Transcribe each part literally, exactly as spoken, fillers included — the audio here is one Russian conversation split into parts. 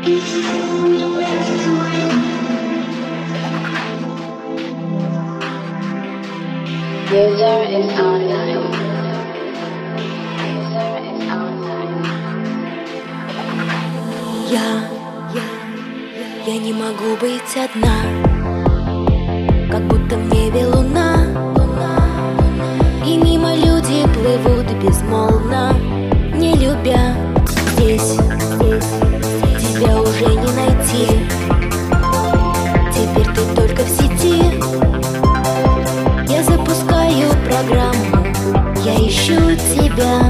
User is online. User is online. Я, я, я не могу быть одна, как будто в небе луна, и мимо люди плывут безмолвно, не любя. Здесь, здесь тебя уже не найти. Теперь ты только в сети. Я запускаю программу, я ищу тебя.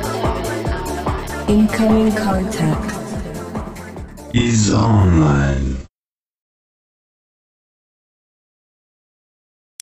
Incoming contact is online.